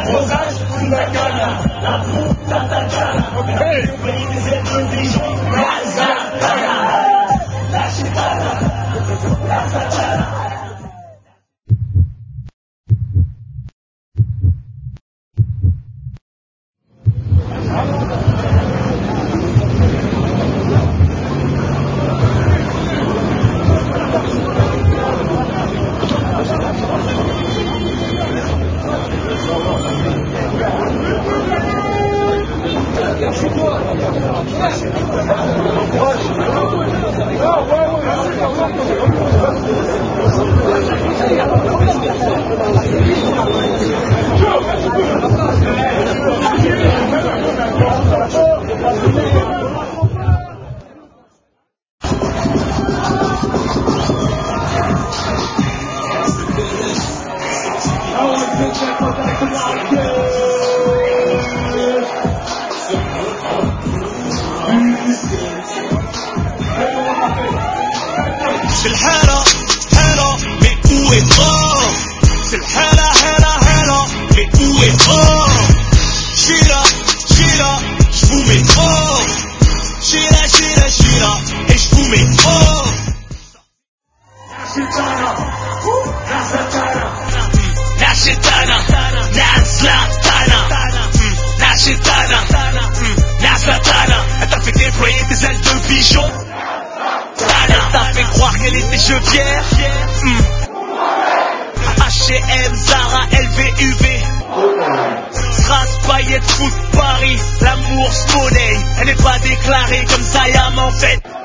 Rosage, Fundagana, la puta Tatana. Hey! La chitana, la Tatana. C'est الحالة حالة mais où est mort. C'est الحالة حالة حالة mais où est mort. J'suis là, j'vous mets fort. J'suis là et j'vous mets fort. La Zlatana, la Zlatana, la Zlatana. Elle t'a fait déployer des ailes de pigeon. Elle t'a fait croire qu'elle était chevrière. H&M, Zara, LVUV, Strass, paillettes, foot, Paris. L'amour se monnaie, elle n'est pas déclarée comme Zayam en fait.